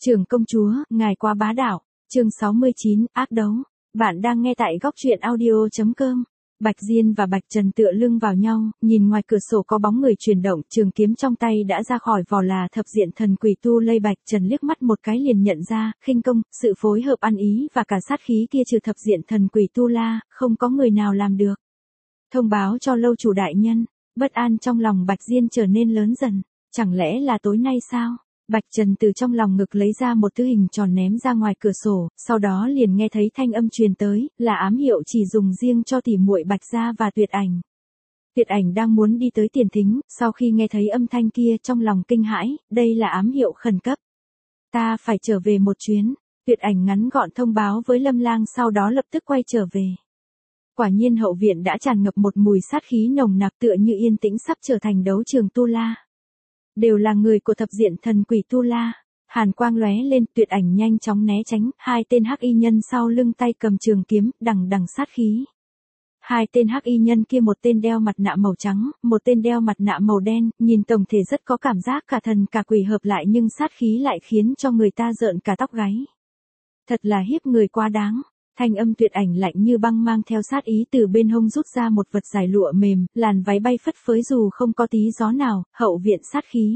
Trưởng công chúa, ngài quá bá đạo. Chương 69, ác đấu. Bạn đang nghe tại góc truyện audio.com. Bạch Diên và Bạch Trần tựa lưng vào nhau, nhìn ngoài cửa sổ có bóng người chuyển động, trường kiếm trong tay đã ra khỏi vỏ là thập diện thần quỷ Tu Lây. Bạch Trần liếc mắt một cái liền nhận ra, khinh công, sự phối hợp ăn ý và cả sát khí kia trừ thập diện thần quỷ Tu La, không có người nào làm được. Thông báo cho lâu chủ đại nhân. Bất an trong lòng Bạch Diên trở nên lớn dần. Chẳng lẽ là tối nay sao? Bạch Trần từ trong lòng ngực lấy ra một thứ hình tròn ném ra ngoài cửa sổ, sau đó liền nghe thấy thanh âm truyền tới, là ám hiệu chỉ dùng riêng cho tỉ muội Bạch gia và Tuyệt Ảnh. Tuyệt Ảnh đang muốn đi tới tiền thính, sau khi nghe thấy âm thanh kia trong lòng kinh hãi, đây là ám hiệu khẩn cấp. Ta phải trở về một chuyến. Tuyệt Ảnh ngắn gọn thông báo với Lâm Lang, sau đó lập tức quay trở về. Quả nhiên hậu viện đã tràn ngập một mùi sát khí nồng nặc, tựa như yên tĩnh sắp trở thành đấu trường Tu La. Đều là người của thập diện thần quỷ Tu La. Hàn quang lóe lên, Tuyệt Ảnh nhanh chóng né tránh, hai tên hắc y nhân sau lưng tay cầm trường kiếm, đằng đằng sát khí. Hai tên hắc y nhân kia một tên đeo mặt nạ màu trắng, một tên đeo mặt nạ màu đen, nhìn tổng thể rất có cảm giác cả thần cả quỷ hợp lại, nhưng sát khí lại khiến cho người ta rợn cả tóc gáy. Thật là hiếp người quá đáng. Thanh âm Tuyệt Ảnh lạnh như băng mang theo sát ý từ bên hông rút ra một vật dài lụa mềm, làn váy bay phất phới dù không có tí gió nào, hậu viện sát khí.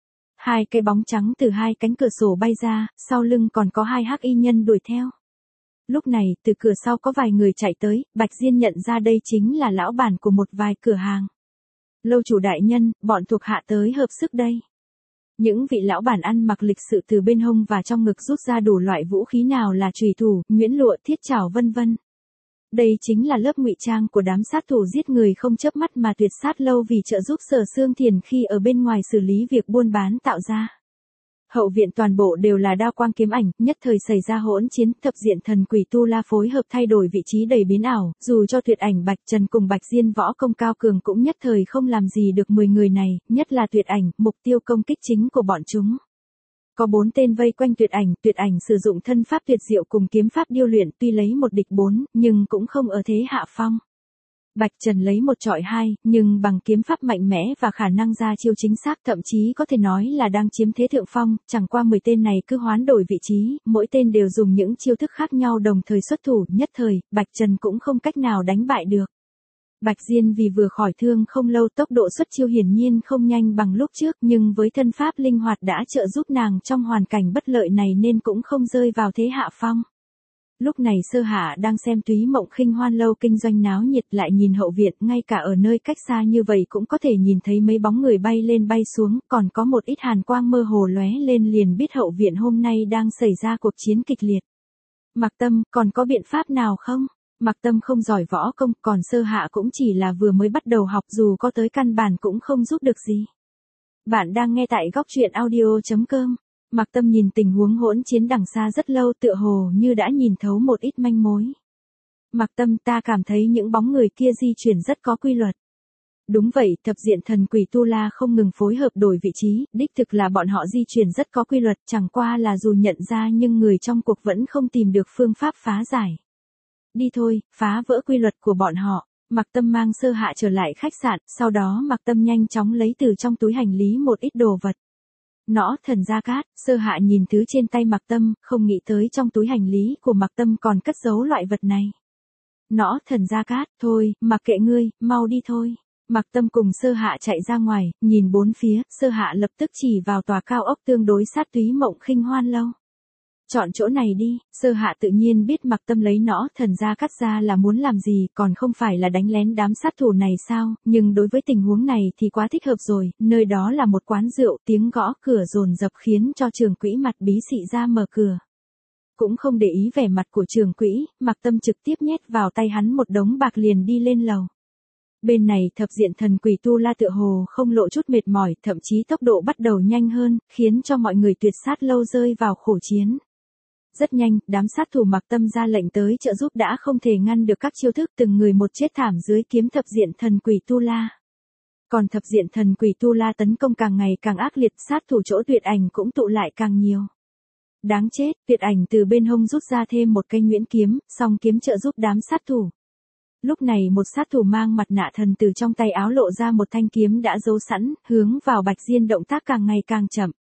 Hai cái bóng trắng từ hai cánh cửa sổ bay ra, sau lưng còn có hai hắc y nhân đuổi theo. Lúc này, từ cửa sau có vài người chạy tới, Bạch Diên nhận ra đây chính là lão bản của một vài cửa hàng. Lâu chủ đại nhân, bọn thuộc hạ tới hợp sức đây. Những vị lão bản ăn mặc lịch sự từ bên hông và trong ngực rút ra đủ loại vũ khí, nào là chùy thủ, nhuyễn lụa, thiết trảo vân vân. Đây chính là lớp ngụy trang của đám sát thủ giết người không chớp mắt mà Tuyệt Sát lâu vì trợ giúp Sở Xương Thiền khi ở bên ngoài xử lý việc buôn bán tạo ra. Hậu viện toàn bộ đều là đao quang kiếm ảnh, nhất thời xảy ra hỗn chiến, thập diện thần quỷ Tu La phối hợp thay đổi vị trí đầy biến ảo, dù cho Tuyệt Ảnh, Bạch Trần cùng Bạch Diên võ công cao cường cũng nhất thời không làm gì được 10 người này, nhất là Tuyệt Ảnh, mục tiêu công kích chính của bọn chúng. Có 4 tên vây quanh Tuyệt Ảnh sử dụng thân pháp tuyệt diệu cùng kiếm pháp điêu luyện, tuy lấy một địch 4, nhưng cũng không ở thế hạ phong. Bạch Trần lấy một chọi 2, nhưng bằng kiếm pháp mạnh mẽ và khả năng ra chiêu chính xác, thậm chí có thể nói là đang chiếm thế thượng phong, chẳng qua 10 tên này cứ hoán đổi vị trí, mỗi tên đều dùng những chiêu thức khác nhau đồng thời xuất thủ, nhất thời, Bạch Trần cũng không cách nào đánh bại được. Bạch Diên vì vừa khỏi thương không lâu, tốc độ xuất chiêu hiển nhiên không nhanh bằng lúc trước, nhưng với thân pháp linh hoạt đã trợ giúp nàng trong hoàn cảnh bất lợi này nên cũng không rơi vào thế hạ phong. Lúc này Sơ Hạ đang xem Túy Mộng Khinh Hoan lâu kinh doanh náo nhiệt, lại nhìn hậu viện, ngay cả ở nơi cách xa như vậy cũng có thể nhìn thấy mấy bóng người bay lên bay xuống, còn có một ít hàn quang mơ hồ lóe lên, liền biết hậu viện hôm nay đang xảy ra cuộc chiến kịch liệt. Mạc Tâm, còn có biện pháp nào không? Mạc Tâm không giỏi võ công, còn Sơ Hạ cũng chỉ là vừa mới bắt đầu học, dù có tới căn bản cũng không giúp được gì. Bạn đang nghe tại góc truyện audio.com. Mạc Tâm nhìn tình huống hỗn chiến đằng xa rất lâu, tựa hồ như đã nhìn thấu một ít manh mối. Mạc Tâm, ta cảm thấy những bóng người kia di chuyển rất có quy luật. Đúng vậy, thập diện thần quỷ Tu La không ngừng phối hợp đổi vị trí, đích thực là bọn họ di chuyển rất có quy luật, chẳng qua là dù nhận ra nhưng người trong cuộc vẫn không tìm được phương pháp phá giải. Đi thôi, phá vỡ quy luật của bọn họ. Mạc Tâm mang Sơ Hạ trở lại khách sạn, sau đó Mạc Tâm nhanh chóng lấy từ trong túi hành lý một ít đồ vật. Nõ thần gia cát, Sơ Hạ nhìn thứ trên tay Mạc Tâm, không nghĩ tới trong túi hành lý của Mạc Tâm còn cất giấu loại vật này. Nõ thần gia cát, thôi, mặc kệ ngươi, mau đi thôi. Mạc Tâm cùng Sơ Hạ chạy ra ngoài, nhìn bốn phía, Sơ Hạ lập tức chỉ vào tòa cao ốc tương đối sát Túy Mộng Khinh Hoan lâu. Chọn chỗ này đi. Sơ Hạ tự nhiên biết Mạc Tâm lấy nõ thần gia cắt ra là muốn làm gì, còn không phải là đánh lén đám sát thủ này sao, nhưng đối với tình huống này thì quá thích hợp rồi, nơi đó là một quán rượu, tiếng gõ cửa dồn dập khiến cho Trường Quỹ mặt bí xị ra mở cửa. Cũng không để ý vẻ mặt của Trường Quỹ, Mạc Tâm trực tiếp nhét vào tay hắn một đống bạc liền đi lên lầu. Bên này thập diện thần quỷ Tu La tựa hồ không lộ chút mệt mỏi, thậm chí tốc độ bắt đầu nhanh hơn, khiến cho mọi người Tuyệt Sát lâu rơi vào khổ chiến. Rất nhanh, đám sát thủ Mạc Tâm ra lệnh tới trợ giúp đã không thể ngăn được các chiêu thức, từng người một chết thảm dưới kiếm thập diện thần quỷ Tu La. Còn thập diện thần quỷ Tu La tấn công càng ngày càng ác liệt, sát thủ chỗ Tuyệt Ảnh cũng tụ lại càng nhiều. Đáng chết, Tuyệt Ảnh từ bên hông rút ra thêm một cây nhuyễn kiếm, song kiếm trợ giúp đám sát thủ. Lúc này một sát thủ mang mặt nạ thần từ trong tay áo lộ ra một thanh kiếm đã giấu sẵn, hướng vào Bạch Diên, động tác càng ngày càng chậm.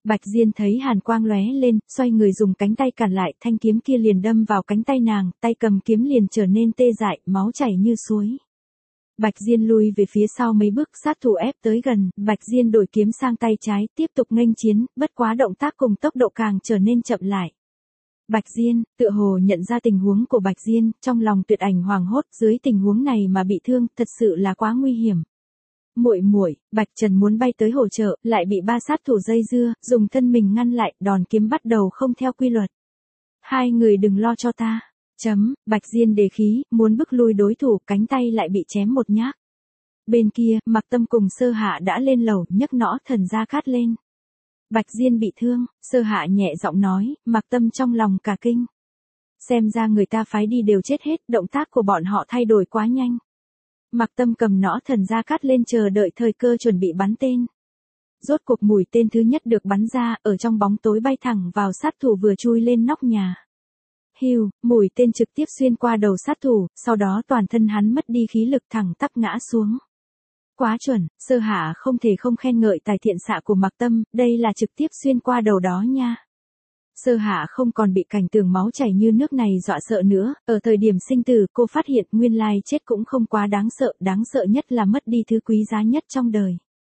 Bạch Diên thấy hàn quang lóe lên, xoay người dùng cánh tay cản lại, thanh kiếm kia liền đâm vào cánh tay nàng, tay cầm kiếm liền trở nên tê dại, máu chảy như suối. Bạch Diên lui về phía sau mấy bước, sát thủ ép tới gần, Bạch Diên đổi kiếm sang tay trái, tiếp tục nghênh chiến, bất quá động tác cùng tốc độ càng trở nên chậm lại. Bạch Diên, tựa hồ nhận ra tình huống của Bạch Diên, trong lòng Tuyệt Ảnh hoảng hốt, dưới tình huống này mà bị thương, thật sự là quá nguy hiểm. Muội muội, Bạch Trần muốn bay tới hỗ trợ, lại bị ba sát thủ dây dưa, dùng thân mình ngăn lại, đòn kiếm bắt đầu không theo quy luật. Hai người đừng lo cho ta. Bạch Diên đề khí, muốn bức lui đối thủ, cánh tay lại bị chém một nhát. Bên kia, Mạc Tâm cùng Sơ Hạ đã lên lầu, nhấc nõ Thần Gia Cát lên. Bạch Diên bị thương, Sơ Hạ nhẹ giọng nói, Mạc Tâm trong lòng cả kinh. Xem ra người ta phái đi đều chết hết, động tác của bọn họ thay đổi quá nhanh. Mạc Tâm cầm nõ Thần Gia Cát lên chờ đợi thời cơ chuẩn bị bắn tên. Rốt cuộc mũi tên thứ nhất được bắn ra, ở trong bóng tối bay thẳng vào sát thủ vừa chui lên nóc nhà. Hưu, mũi tên trực tiếp xuyên qua đầu sát thủ, sau đó toàn thân hắn mất đi khí lực thẳng tắp ngã xuống. Quá chuẩn, Sơ Hạ không thể không khen ngợi tài thiện xạ của Mạc Tâm, đây là trực tiếp xuyên qua đầu đó nha. Sơ Hạ không còn bị cảnh tượng máu chảy như nước này dọa sợ nữa, ở thời điểm sinh tử cô phát hiện nguyên lai chết cũng không quá đáng sợ nhất là mất đi thứ quý giá nhất trong đời.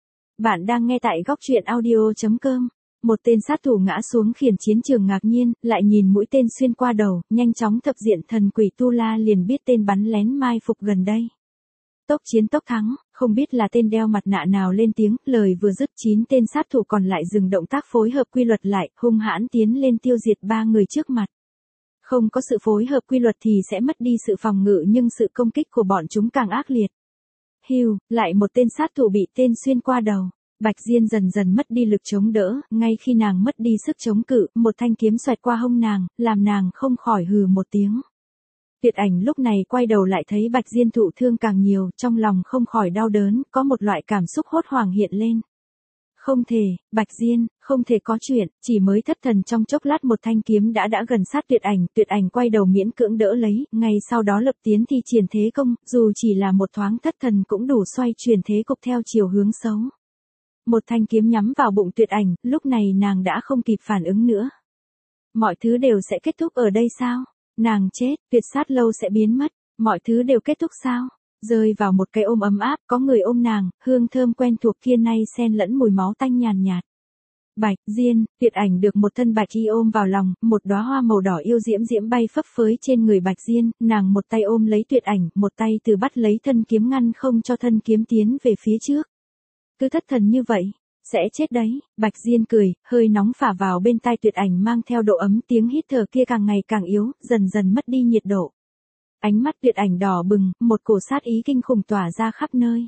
Bạn đang nghe tại góc truyện audio.com. Một tên sát thủ ngã xuống khiến chiến trường ngạc nhiên, lại nhìn mũi tên xuyên qua đầu, nhanh chóng thập diện thần quỷ Tu La liền biết tên bắn lén mai phục gần đây. Tốc chiến tốc thắng, không biết là tên đeo mặt nạ nào lên tiếng, lời vừa dứt 9 tên sát thủ còn lại dừng động tác phối hợp quy luật lại, hung hãn tiến lên tiêu diệt 3 người trước mặt. Không có sự phối hợp quy luật thì sẽ mất đi sự phòng ngự nhưng sự công kích của bọn chúng càng ác liệt. Hưu, lại một tên sát thủ bị tên xuyên qua đầu. Bạch Diên dần dần mất đi lực chống đỡ, ngay khi nàng mất đi sức chống cự, một thanh kiếm xoẹt qua hông nàng, làm nàng không khỏi hừ một tiếng. Tuyệt Ảnh lúc này quay đầu lại thấy Bạch Diên thụ thương càng nhiều, trong lòng không khỏi đau đớn, có một loại cảm xúc hốt hoảng hiện lên. Không thể, Bạch Diên, không thể có chuyện, chỉ mới thất thần trong chốc lát một thanh kiếm đã gần sát Tuyệt Ảnh quay đầu miễn cưỡng đỡ lấy, ngay sau đó lập tiến thi triển thế công, dù chỉ là một thoáng thất thần cũng đủ xoay chuyển thế cục theo chiều hướng xấu. Một thanh kiếm nhắm vào bụng Tuyệt Ảnh, lúc này nàng đã không kịp phản ứng nữa. Mọi thứ đều sẽ kết thúc ở đây sao? Nàng chết, tuyệt sát lâu sẽ biến mất, mọi thứ đều kết thúc sao? Rơi vào một cái ôm ấm áp, có người ôm nàng, hương thơm quen thuộc kia nay xen lẫn mùi máu tanh nhàn nhạt. Bạch Diên, Tuyệt Ảnh được một thân bạch y ôm vào lòng, một đóa hoa màu đỏ yêu diễm diễm bay phấp phới trên người Bạch Diên, nàng một tay ôm lấy Tuyệt Ảnh, một tay từ bắt lấy thân kiếm ngăn không cho thân kiếm tiến về phía trước. Cứ thất thần như vậy, sẽ chết đấy, Bạch Diên cười, hơi nóng phả vào bên tai Tuyệt Ảnh mang theo độ ấm, tiếng hít thở kia càng ngày càng yếu, dần dần mất đi nhiệt độ. Ánh mắt Tuyệt Ảnh đỏ bừng, một cổ sát ý kinh khủng tỏa ra khắp nơi.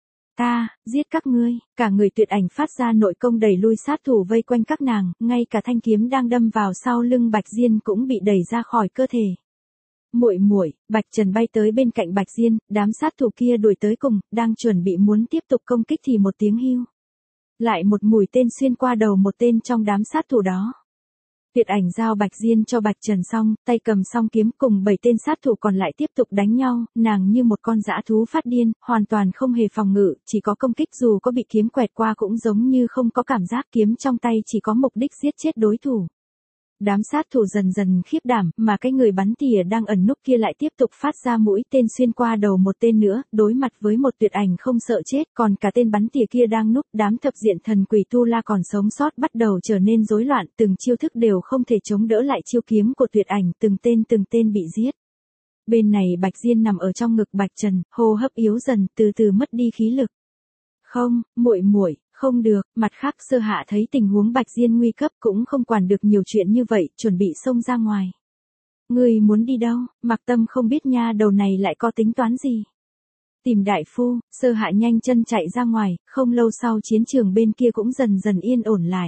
Ta, giết các ngươi, cả người Tuyệt Ảnh phát ra nội công đẩy lui sát thủ vây quanh các nàng, ngay cả thanh kiếm đang đâm vào sau lưng Bạch Diên cũng bị đẩy ra khỏi cơ thể. Muội muội, Bạch Trần bay tới bên cạnh Bạch Diên, đám sát thủ kia đuổi tới cùng, đang chuẩn bị muốn tiếp tục công kích thì một tiếng hưu. Lại một mũi tên xuyên qua đầu một tên trong đám sát thủ đó. Tuyệt Ảnh giao Bạch Diên cho Bạch Trần xong, tay cầm song kiếm cùng 7 tên sát thủ còn lại tiếp tục đánh nhau, nàng như một con dã thú phát điên, hoàn toàn không hề phòng ngự, chỉ có công kích dù có bị kiếm quẹt qua cũng giống như không có cảm giác, kiếm trong tay chỉ có mục đích giết chết đối thủ. Đám sát thủ dần dần khiếp đảm, mà cái người bắn tỉa đang ẩn núp kia lại tiếp tục phát ra mũi tên xuyên qua đầu một tên nữa, đối mặt với một Tuyệt Ảnh không sợ chết, còn cả tên bắn tỉa kia đang núp, đám thập diện thần quỷ Tu La còn sống sót bắt đầu trở nên rối loạn, từng chiêu thức đều không thể chống đỡ lại chiêu kiếm của Tuyệt Ảnh, từng tên bị giết. Bên này Bạch Diên nằm ở trong ngực Bạch Trần, hô hấp yếu dần, từ từ mất đi khí lực. Không, muội muội, không được, mặt khác Sơ Hạ thấy tình huống Bạch Diên nguy cấp cũng không quản được nhiều chuyện như vậy, chuẩn bị xông ra ngoài. Ngươi muốn đi đâu? Mạc Tâm không biết nha đầu này lại có tính toán gì. Tìm đại phu, Sơ Hạ nhanh chân chạy ra ngoài, không lâu sau chiến trường bên kia cũng dần dần yên ổn lại.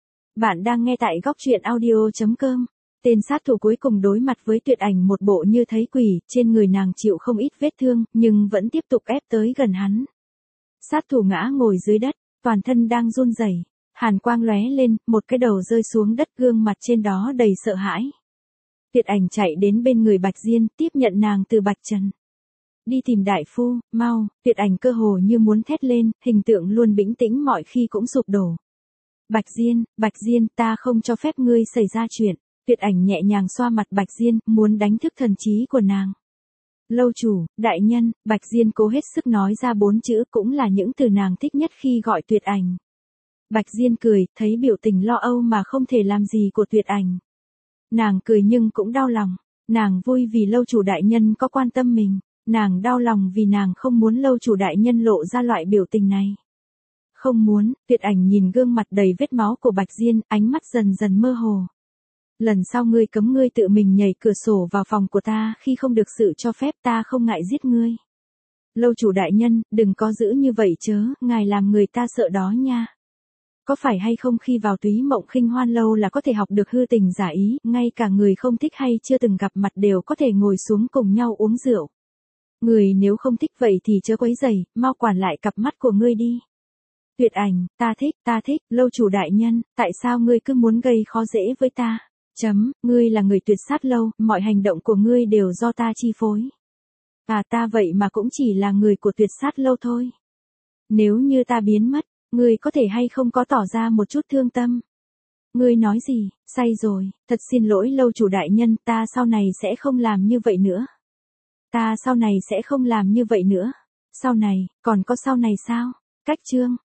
Bạn đang nghe tại góc truyện audio.com. Tên sát thủ cuối cùng đối mặt với Tuyệt Ảnh một bộ như thấy quỷ, trên người nàng chịu không ít vết thương, nhưng vẫn tiếp tục ép tới gần hắn. Sát thủ ngã ngồi dưới đất, toàn thân đang run rẩy, hàn quang lóe lên, một cái đầu rơi xuống đất, gương mặt trên đó đầy sợ hãi. Tuyệt Ảnh chạy đến bên người Bạch Diên, tiếp nhận nàng từ Bạch Trần. Đi tìm đại phu, mau, Tuyệt Ảnh cơ hồ như muốn thét lên, hình tượng luôn bình tĩnh mọi khi cũng sụp đổ. Bạch Diên, ta không cho phép ngươi xảy ra chuyện. Tuyệt Ảnh nhẹ nhàng xoa mặt Bạch Diên, muốn đánh thức thần trí của nàng. Lâu chủ, đại nhân, Bạch Diên cố hết sức nói ra 4 chữ, cũng là những từ nàng thích nhất khi gọi Tuyệt Ảnh. Bạch Diên cười, thấy biểu tình lo âu mà không thể làm gì của Tuyệt Ảnh. Nàng cười nhưng cũng đau lòng, nàng vui vì lâu chủ đại nhân có quan tâm mình, nàng đau lòng vì nàng không muốn lâu chủ đại nhân lộ ra loại biểu tình này. Không muốn. Tuyệt Ảnh nhìn gương mặt đầy vết máu của Bạch Diên, ánh mắt dần dần mơ hồ. Lần sau ngươi cấm ngươi tự mình nhảy cửa sổ vào phòng của ta khi không được sự cho phép, ta không ngại giết ngươi. Lâu chủ đại nhân, đừng có giữ như vậy chớ, ngài làm người ta sợ đó nha. Có phải hay không khi vào Túy Mộng Khinh Hoan lâu là có thể học được hư tình giả ý, ngay cả người không thích hay chưa từng gặp mặt đều có thể ngồi xuống cùng nhau uống rượu. Người nếu không thích vậy thì chớ quấy rầy, mau quản lại cặp mắt của ngươi đi. Tuyệt Ảnh, ta thích, lâu chủ đại nhân, tại sao ngươi cứ muốn gây khó dễ với ta? Ngươi là người Tuyệt Sát lâu, mọi hành động của ngươi đều do ta chi phối. Ta vậy mà cũng chỉ là người của Tuyệt Sát lâu thôi. Nếu như ta biến mất, ngươi có thể hay không có tỏ ra một chút thương tâm? Ngươi nói gì? Say rồi, thật xin lỗi lâu chủ đại nhân, ta sau này sẽ không làm như vậy nữa. Ta sau này sẽ không làm như vậy nữa. Sau này, còn có sau này sao? Cách chương